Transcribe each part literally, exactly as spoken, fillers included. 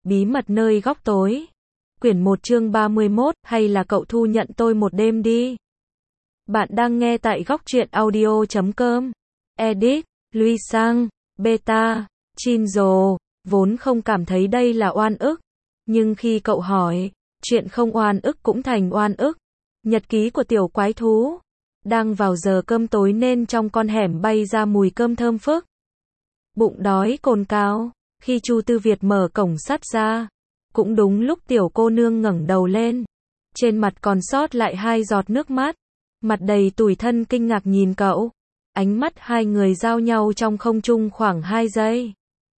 Bí mật nơi góc tối. Quyển một chương ba mươi mốt, hay là cậu thu nhận tôi một đêm đi. Bạn đang nghe tại góc truyện audio chấm com. Edit, Lui Sang, Beta, Chinzo, vốn không cảm thấy đây là oan ức. Nhưng khi cậu hỏi, chuyện không oan ức cũng thành oan ức. Nhật ký của tiểu quái thú. Đang vào giờ cơm tối nên trong con hẻm bay ra mùi cơm thơm phức. Bụng đói cồn cào. Khi Chu Tư Việt mở cổng sắt ra, cũng đúng lúc tiểu cô nương ngẩng đầu lên. Trên mặt còn sót lại hai giọt nước mắt. Mặt đầy tủi thân kinh ngạc nhìn cậu. Ánh mắt hai người giao nhau trong không trung khoảng hai giây.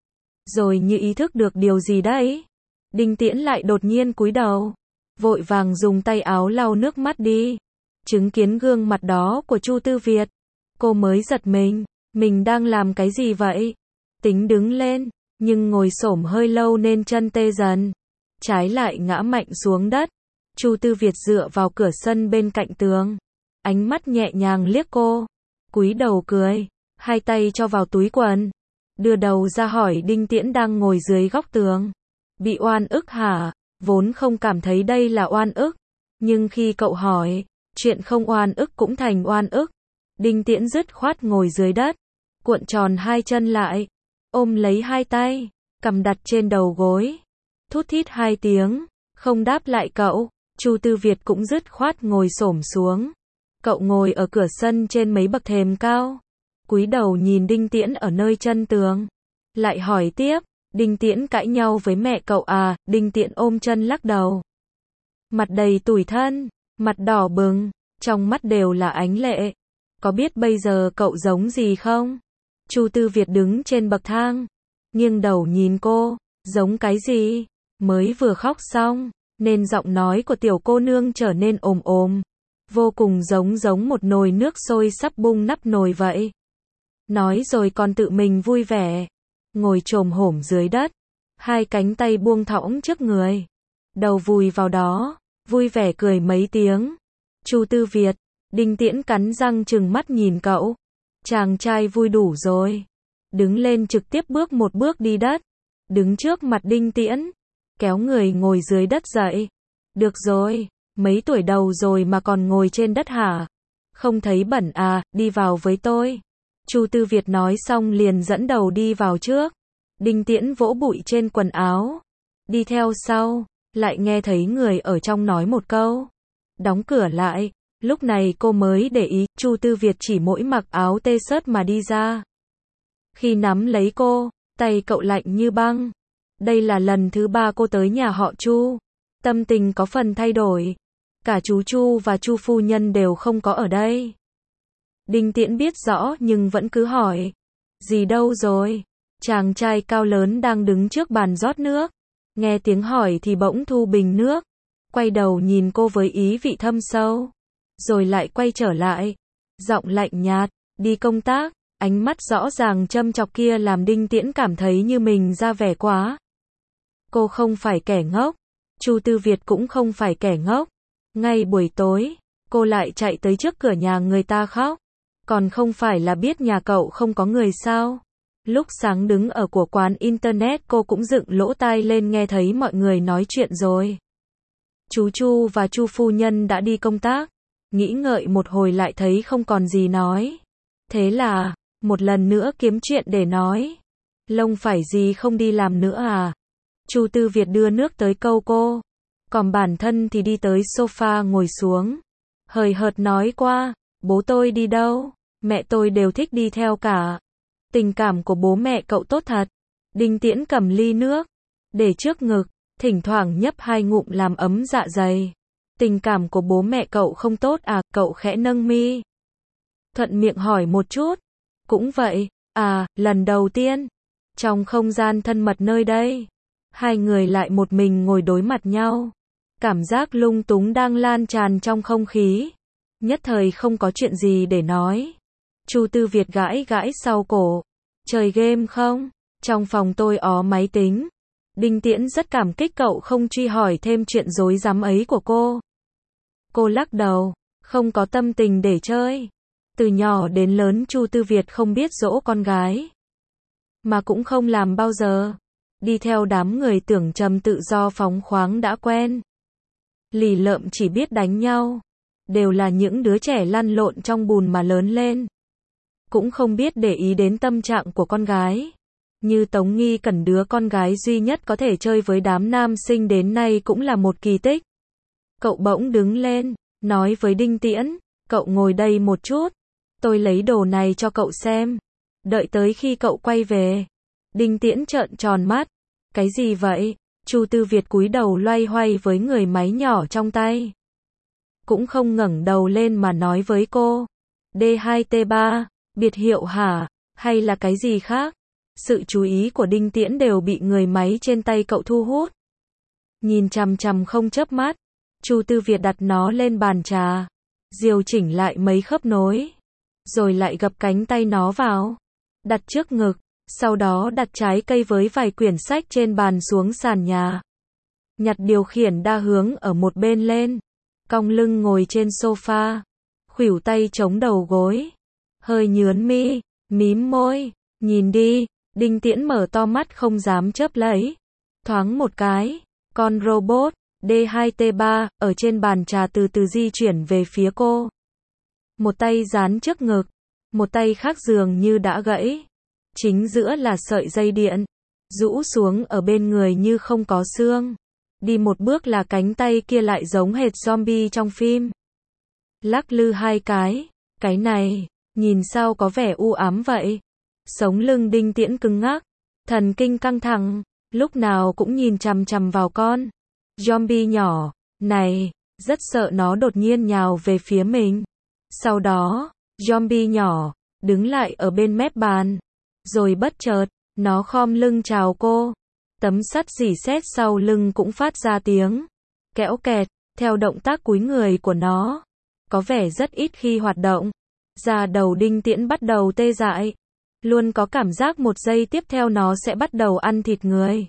Rồi như ý thức được điều gì đấy. Đinh Tiễn lại đột nhiên cúi đầu. Vội vàng dùng tay áo lau nước mắt đi. Chứng kiến gương mặt đó của Chu Tư Việt. Cô mới giật mình. Mình đang làm cái gì vậy? Tính đứng lên. Nhưng ngồi xổm hơi lâu nên chân tê dần. Trái lại ngã mạnh xuống đất. Chu Tư Việt dựa vào cửa sân bên cạnh tường. Ánh mắt nhẹ nhàng liếc cô. Cúi đầu cười. Hai tay cho vào túi quần. Đưa đầu ra hỏi Đinh Tiễn đang ngồi dưới góc tường. Bị oan ức hả? Vốn không cảm thấy đây là oan ức. Nhưng khi cậu hỏi, chuyện không oan ức cũng thành oan ức. Đinh Tiễn dứt khoát ngồi dưới đất. Cuộn tròn hai chân lại. Ôm lấy hai tay, cầm đặt trên đầu gối. Thút thít hai tiếng, không đáp lại cậu. Chu Tư Việt cũng dứt khoát ngồi xổm xuống. Cậu ngồi ở cửa sân trên mấy bậc thềm cao. Cúi đầu nhìn Đinh Tiễn ở nơi chân tường. Lại hỏi tiếp, Đinh Tiễn cãi nhau với mẹ cậu à? Đinh Tiễn ôm chân lắc đầu. Mặt đầy tủi thân, mặt đỏ bừng, trong mắt đều là ánh lệ. Có biết bây giờ cậu giống gì không? Chu Tư Việt đứng trên bậc thang, nghiêng đầu nhìn cô, giống cái gì? Mới vừa khóc xong, nên giọng nói của tiểu cô nương trở nên ồm ồm, vô cùng giống giống một nồi nước sôi sắp bung nắp nồi vậy. Nói rồi còn tự mình vui vẻ, ngồi chồm hổm dưới đất, hai cánh tay buông thõng trước người, đầu vùi vào đó, vui vẻ cười mấy tiếng. Chu Tư Việt, Đinh Tiễn cắn răng trừng mắt nhìn cậu. Chàng trai vui đủ rồi. Đứng lên trực tiếp bước một bước đi đất. Đứng trước mặt Đinh Tiễn. Kéo người ngồi dưới đất dậy. Được rồi, mấy tuổi đầu rồi mà còn ngồi trên đất hả? Không thấy bẩn à, đi vào với tôi. Chu Tư Việt nói xong liền dẫn đầu đi vào trước. Đinh Tiễn vỗ bụi trên quần áo. Đi theo sau, lại nghe thấy người ở trong nói một câu. Đóng cửa lại. Lúc này cô mới để ý, Chu Tư Việt chỉ mỗi mặc áo t-shirt mà đi ra. Khi nắm lấy cô, tay cậu lạnh như băng. Đây là lần thứ ba cô tới nhà họ Chu. Tâm tình có phần thay đổi. Cả chú Chu và Chu phu nhân đều không có ở đây. Đinh Tiễn biết rõ nhưng vẫn cứ hỏi. Gì đâu rồi? Chàng trai cao lớn đang đứng trước bàn rót nước. Nghe tiếng hỏi thì bỗng thu bình nước. Quay đầu nhìn cô với ý vị thâm sâu. Rồi lại quay trở lại. Giọng lạnh nhạt, đi công tác. Ánh mắt rõ ràng châm chọc kia làm Đinh Tiễn cảm thấy như mình ra vẻ quá. Cô không phải kẻ ngốc. Chu Tư Việt cũng không phải kẻ ngốc. Ngay buổi tối, cô lại chạy tới trước cửa nhà người ta khóc. Còn không phải là biết nhà cậu không có người sao? Lúc sáng đứng ở của quán internet cô cũng dựng lỗ tai lên nghe thấy mọi người nói chuyện rồi. Chú Chu và Chu phu nhân đã đi công tác. Nghĩ ngợi một hồi lại thấy không còn gì nói. Thế là, một lần nữa kiếm chuyện để nói. Lông phải gì không đi làm nữa à? Chu Tư Việt đưa nước tới câu cô. Còn bản thân thì đi tới sofa ngồi xuống. Hời hợt nói qua, bố tôi đi đâu? Mẹ tôi đều thích đi theo cả. Tình cảm của bố mẹ cậu tốt thật. Đinh Tiễn cầm ly nước, để trước ngực, thỉnh thoảng nhấp hai ngụm làm ấm dạ dày. Tình cảm của bố mẹ cậu không tốt à? Cậu khẽ nâng mi. Thuận miệng hỏi một chút. Cũng vậy, à, lần đầu tiên. Trong không gian thân mật nơi đây. Hai người lại một mình ngồi đối mặt nhau. Cảm giác lung túng đang lan tràn trong không khí. Nhất thời không có chuyện gì để nói. Chu Tư Việt gãi gãi sau cổ. Chơi game không? Trong phòng tôi ó máy tính. Đinh Tiễn rất cảm kích cậu không truy hỏi thêm chuyện rối rắm ấy của cô. Cô lắc đầu, không có tâm tình để chơi. Từ nhỏ đến lớn Chu Tư Việt không biết dỗ con gái. Mà cũng không làm bao giờ. đi theo đám người tưởng trầm tự do phóng khoáng đã quen. Lì lợm chỉ biết đánh nhau, đều là những đứa trẻ lăn lộn trong bùn mà lớn lên. Cũng không biết để ý đến tâm trạng của con gái. Như Tống Nghi Cẩn, đứa con gái duy nhất có thể chơi với đám nam sinh đến nay cũng là một kỳ tích. Cậu bỗng đứng lên, nói với Đinh Tiễn, cậu ngồi đây một chút, tôi lấy đồ này cho cậu xem. Đợi tới khi cậu quay về. Đinh Tiễn trợn tròn mắt. Cái gì vậy? Chu Tư Việt cúi đầu loay hoay với người máy nhỏ trong tay. Cũng không ngẩng đầu lên mà nói với cô. D hai T ba, biệt hiệu hả? Hay là cái gì khác? Sự chú ý của Đinh Tiễn đều bị người máy trên tay cậu thu hút. Nhìn chằm chằm không chớp mắt, Chu Tư Việt đặt nó lên bàn trà, điều chỉnh lại mấy khớp nối, rồi lại gập cánh tay nó vào, đặt trước ngực, sau đó đặt trái cây với vài quyển sách trên bàn xuống sàn nhà. Nhặt điều khiển đa hướng ở một bên lên, cong lưng ngồi trên sofa, khuỷu tay chống đầu gối, hơi nhướn mi, mím môi, nhìn đi. Đinh Tiễn mở to mắt không dám chớp lấy. Thoáng một cái, con robot D hai T ba ở trên bàn trà từ từ di chuyển về phía cô. Một tay dán trước ngực, một tay khác dường như đã gãy. Chính giữa là sợi dây điện, rũ xuống ở bên người như không có xương. Đi một bước là cánh tay kia lại giống hệt zombie trong phim. Lắc lư hai cái, cái này, nhìn sao có vẻ u ám vậy. Sống lưng Đinh Tiễn cứng ngắc, thần kinh căng thẳng, lúc nào cũng nhìn chằm chằm vào con zombie nhỏ này, rất sợ nó đột nhiên nhào về phía mình. Sau đó, zombie nhỏ đứng lại ở bên mép bàn, rồi bất chợt, nó khom lưng chào cô. Tấm sắt rỉ sét sau lưng cũng phát ra tiếng kẽo kẹt, theo động tác cúi người của nó, có vẻ rất ít khi hoạt động. Da đầu Đinh Tiễn bắt đầu tê dại. Luôn có cảm giác một giây tiếp theo nó sẽ bắt đầu ăn thịt người.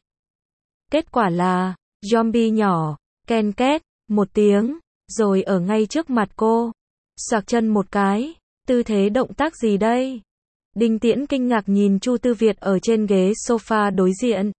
Kết quả là, zombie nhỏ, ken két, một tiếng, rồi ở ngay trước mặt cô. Xoạc chân một cái, tư thế động tác gì đây? Đinh Tiễn kinh ngạc nhìn Chu Tư Việt ở trên ghế sofa đối diện.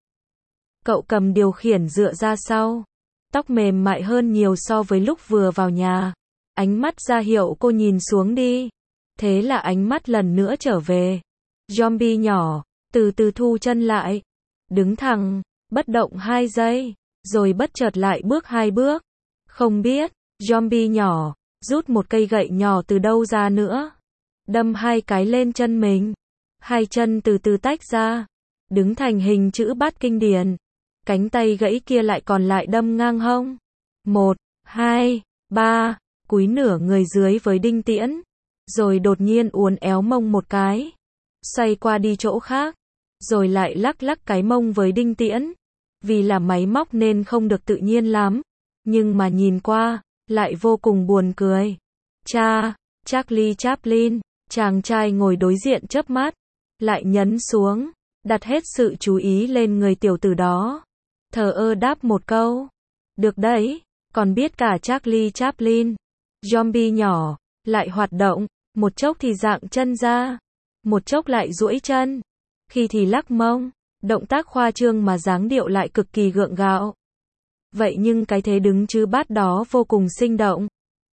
Cậu cầm điều khiển dựa ra sau. Tóc mềm mại hơn nhiều so với lúc vừa vào nhà. Ánh mắt ra hiệu cô nhìn xuống đi. Thế là ánh mắt lần nữa trở về. Zombie nhỏ, từ từ thu chân lại. Đứng thẳng, bất động hai giây, rồi bất chợt lại bước hai bước. Không biết, zombie nhỏ, rút một cây gậy nhỏ từ đâu ra nữa. Đâm hai cái lên chân mình. Hai chân từ từ tách ra. Đứng thành hình chữ bát kinh điển. Cánh tay gãy kia lại còn lại đâm ngang hông. Một, hai, ba, cúi nửa người dưới với Đinh Tiễn. Rồi đột nhiên uốn éo mông một cái. Xoay qua đi chỗ khác. Rồi lại lắc lắc cái mông với Đinh Tiễn. Vì là máy móc nên không được tự nhiên lắm. Nhưng mà nhìn qua, lại vô cùng buồn cười. Cha, Charlie Chaplin, chàng trai ngồi đối diện chớp mắt. Lại nhấn xuống, đặt hết sự chú ý lên người tiểu tử đó. Thờ ơ đáp một câu. Được đấy, còn biết cả Charlie Chaplin. Zombie nhỏ, lại hoạt động, một chốc thì dạng chân ra, một chốc lại duỗi chân, khi thì lắc mông, động tác khoa trương mà dáng điệu lại cực kỳ gượng gạo. Vậy nhưng cái thế đứng chứ bát đó vô cùng sinh động.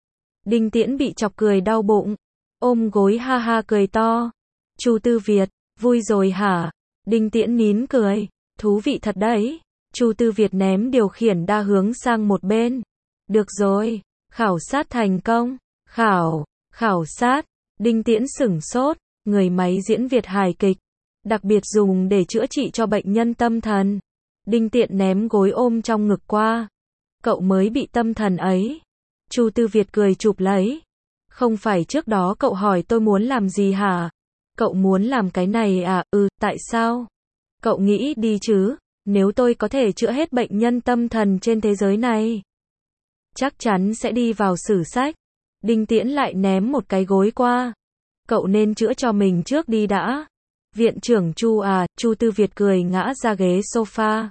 Đinh Tiễn bị chọc cười đau bụng, ôm gối ha ha cười to. Chu Tư Việt, vui rồi hả? Đinh Tiễn nín cười, thú vị thật đấy. Chu Tư Việt ném điều khiển đa hướng sang một bên. Được rồi, khảo sát thành công. Khảo, khảo sát. Đinh Tiễn sửng sốt, người máy diễn Việt hài kịch, đặc biệt dùng để chữa trị cho bệnh nhân tâm thần. Đinh Tiễn ném gối ôm trong ngực qua. Cậu mới bị tâm thần ấy. Chu Tư Việt cười chụp lấy. Không phải trước đó cậu hỏi tôi muốn làm gì hả? Cậu muốn làm cái này à? Ừ, tại sao? Cậu nghĩ đi chứ, nếu tôi có thể chữa hết bệnh nhân tâm thần trên thế giới này, chắc chắn sẽ đi vào sử sách. Đinh Tiễn lại ném một cái gối qua. Cậu nên chữa cho mình trước đi đã. Viện trưởng Chu à, Chu Tư Việt cười ngã ra ghế sofa.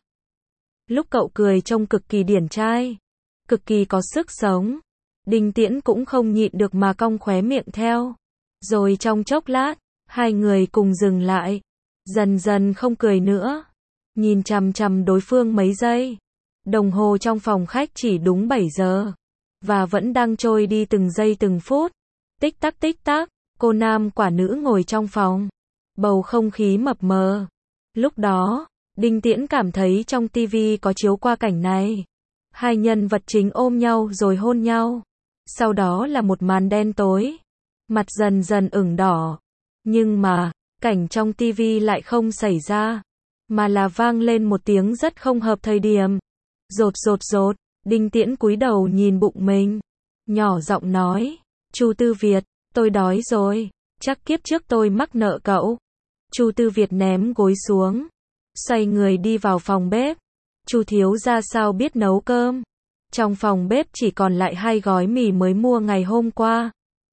Lúc cậu cười trông cực kỳ điển trai, cực kỳ có sức sống. Đinh Tiễn cũng không nhịn được mà cong khóe miệng theo. Rồi trong chốc lát, hai người cùng dừng lại. Dần dần không cười nữa, nhìn chằm chằm đối phương mấy giây. Đồng hồ trong phòng khách chỉ đúng bảy giờ. Và vẫn đang trôi đi từng giây từng phút. Tích tắc tích tắc, cô nam quả nữ ngồi trong phòng. Bầu không khí mập mờ. Lúc đó, Đinh Tiễn cảm thấy trong tivi có chiếu qua cảnh này. Hai nhân vật chính ôm nhau rồi hôn nhau. Sau đó là một màn đen tối. Mặt dần dần ửng đỏ. Nhưng mà, cảnh trong tivi lại không xảy ra. Mà là vang lên một tiếng rất không hợp thời điểm. Rột rột rột, Đinh Tiễn cúi đầu nhìn bụng mình. Nhỏ giọng nói, Chu Tư Việt, tôi đói rồi. Chắc kiếp trước tôi mắc nợ cậu. Chu Tư Việt ném gối xuống. Xoay người đi vào phòng bếp. Chu thiếu gia sao biết nấu cơm. Trong phòng bếp chỉ còn lại hai gói mì mới mua ngày hôm qua.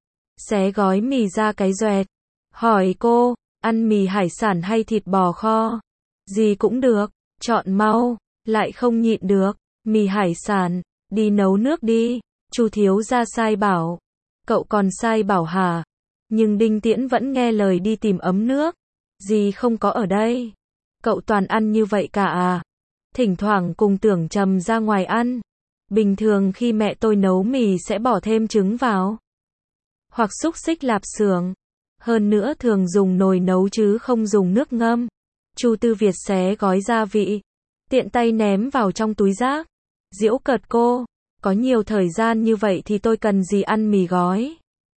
Xé gói mì ra cái doẹt. Hỏi cô, ăn mì hải sản hay thịt bò kho? Gì cũng được, chọn mau. Lại không nhịn được, mì hải sản, đi nấu nước đi. Chu thiếu gia sai bảo. Cậu còn sai bảo hả? Nhưng Đinh Tiễn vẫn nghe lời đi tìm ấm nước. Gì không có ở đây. Cậu toàn ăn như vậy cả à? Thỉnh thoảng cùng Tưởng Trầm ra ngoài ăn. Bình thường khi mẹ tôi nấu mì sẽ bỏ thêm trứng vào. Hoặc xúc xích lạp xưởng. Hơn nữa thường dùng nồi nấu chứ không dùng nước ngâm. Chu Tư Việt xé gói gia vị. Tiện tay ném vào trong túi rác. Giễu cợt cô. Có nhiều thời gian như vậy thì tôi cần gì ăn mì gói.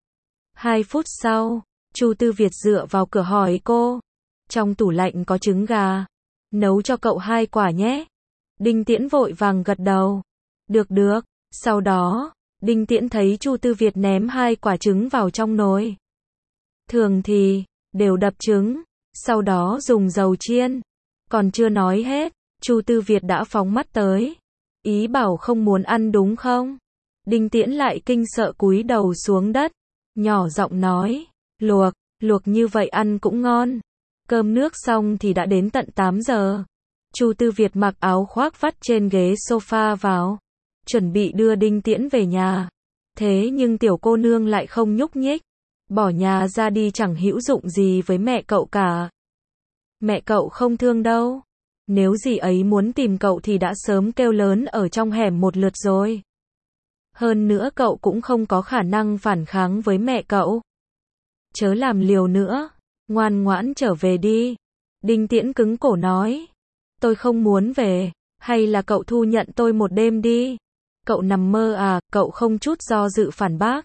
Hai phút sau, Chu Tư Việt dựa vào cửa hỏi cô. Trong tủ lạnh có trứng gà. Nấu cho cậu hai quả nhé. Đinh Tiễn vội vàng gật đầu. Được được. Sau đó, Đinh Tiễn thấy Chu Tư Việt ném hai quả trứng vào trong nồi. Thường thì, đều đập trứng. Sau đó dùng dầu chiên. Còn chưa nói hết, Chu Tư Việt đã phóng mắt tới. Ý bảo không muốn ăn đúng không? Đinh Tiễn lại kinh sợ cúi đầu xuống đất. Nhỏ giọng nói. Luộc, luộc như vậy ăn cũng ngon. Cơm nước xong thì đã đến tận tám giờ. Chu Tư Việt mặc áo khoác vắt trên ghế sofa vào. Chuẩn bị đưa Đinh Tiễn về nhà. Thế nhưng tiểu cô nương lại không nhúc nhích. Bỏ nhà ra đi chẳng hữu dụng gì với mẹ cậu cả. Mẹ cậu không thương đâu. Nếu dì ấy muốn tìm cậu thì đã sớm kêu lớn ở trong hẻm một lượt rồi. Hơn nữa cậu cũng không có khả năng phản kháng với mẹ cậu. Chớ làm liều nữa. Ngoan ngoãn trở về đi. Đinh Tiễn cứng cổ nói. Tôi không muốn về. Hay là cậu thu nhận tôi một đêm đi. Cậu nằm mơ à, cậu không chút do dự phản bác.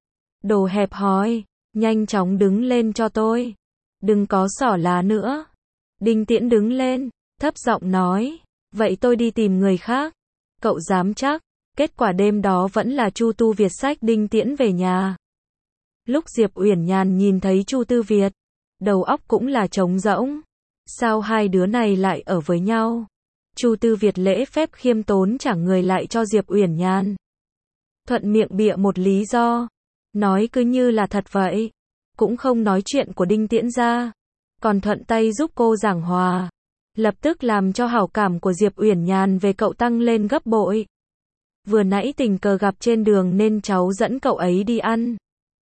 Đồ hẹp hòi. Nhanh chóng đứng lên cho tôi. Đừng có xỏ lá nữa. Đinh Tiễn đứng lên. Thấp giọng nói. Vậy tôi đi tìm người khác. Cậu dám chắc. Kết quả đêm đó vẫn là Chu Tu Việt xách Đinh Tiễn về nhà. Lúc Diệp Uyển Nhàn nhìn thấy Chu Tư Việt, đầu óc cũng là trống rỗng. Sao hai đứa này lại ở với nhau? Chu Tư Việt lễ phép khiêm tốn trả người lại cho Diệp Uyển Nhàn. Thuận miệng bịa một lý do. Nói cứ như là thật vậy. Cũng không nói chuyện của Đinh Tiễn ra. Còn thuận tay giúp cô giảng hòa. Lập tức làm cho hảo cảm của Diệp Uyển Nhàn về cậu tăng lên gấp bội. Vừa nãy tình cờ gặp trên đường nên cháu dẫn cậu ấy đi ăn.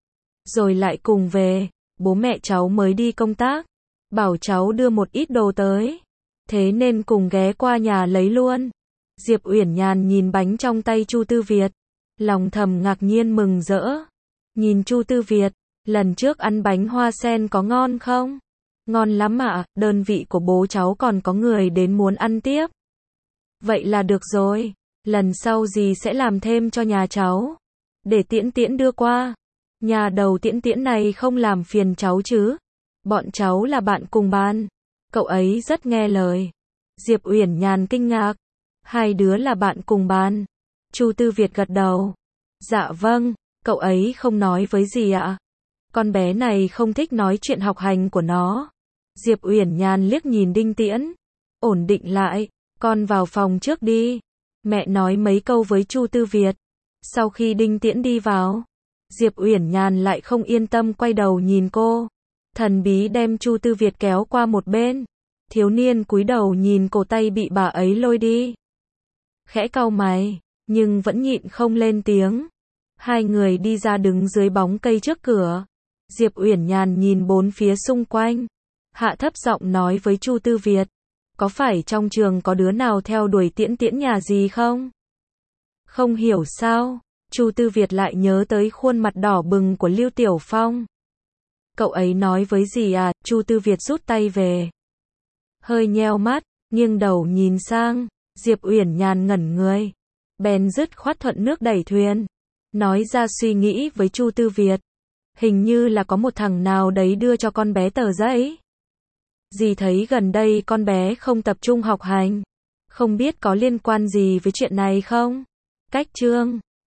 Rồi lại cùng về, bố mẹ cháu mới đi công tác. Bảo cháu đưa một ít đồ tới. Thế nên cùng ghé qua nhà lấy luôn. Diệp Uyển Nhàn nhìn bánh trong tay Chu Tư Việt. Lòng thầm ngạc nhiên mừng rỡ. Nhìn Chu Tư Việt, lần trước ăn bánh hoa sen có ngon không? Ngon lắm ạ, đơn vị của bố cháu còn có người đến muốn ăn tiếp. Vậy là được rồi, lần sau dì sẽ làm thêm cho nhà cháu. Để Tiễn Tiễn đưa qua. Nhà đầu Tiễn Tiễn này không làm phiền cháu chứ. Bọn cháu là bạn cùng ban. Cậu ấy rất nghe lời. Diệp Uyển Nhàn kinh ngạc. Hai đứa là bạn cùng ban. Chu Tư Việt gật đầu. Dạ vâng, cậu ấy không nói với gì ạ. Con bé này không thích nói chuyện học hành của nó. Diệp Uyển Nhàn liếc nhìn Đinh Tiễn. Ổn định lại, con vào phòng trước đi. Mẹ nói mấy câu với Chu Tư Việt. Sau khi Đinh Tiễn đi vào, Diệp Uyển Nhàn lại không yên tâm quay đầu nhìn cô. Thần bí đem Chu Tư Việt kéo qua một bên. Thiếu niên cúi đầu nhìn cổ tay bị bà ấy lôi đi. Khẽ cau mày, nhưng vẫn nhịn không lên tiếng. Hai người đi ra đứng dưới bóng cây trước cửa. Diệp Uyển Nhàn nhìn bốn phía xung quanh. Hạ thấp giọng nói với Chu Tư Việt. Có phải trong trường có đứa nào theo đuổi Tiễn Tiễn nhà gì không? Không hiểu sao, Chu Tư Việt lại nhớ tới khuôn mặt đỏ bừng của Lưu Tiểu Phong. Cậu ấy nói với gì à? Chu Tư Việt rút tay về. Hơi nheo mắt, nghiêng đầu nhìn sang, Diệp Uyển Nhàn ngẩn người. Bèn dứt khoát thuận nước đẩy thuyền. Nói ra suy nghĩ với Chu Tư Việt. Hình như là có một thằng nào đấy đưa cho con bé tờ giấy. Dì thấy gần đây con bé không tập trung học hành. Không biết có liên quan gì với chuyện này không? Cách chương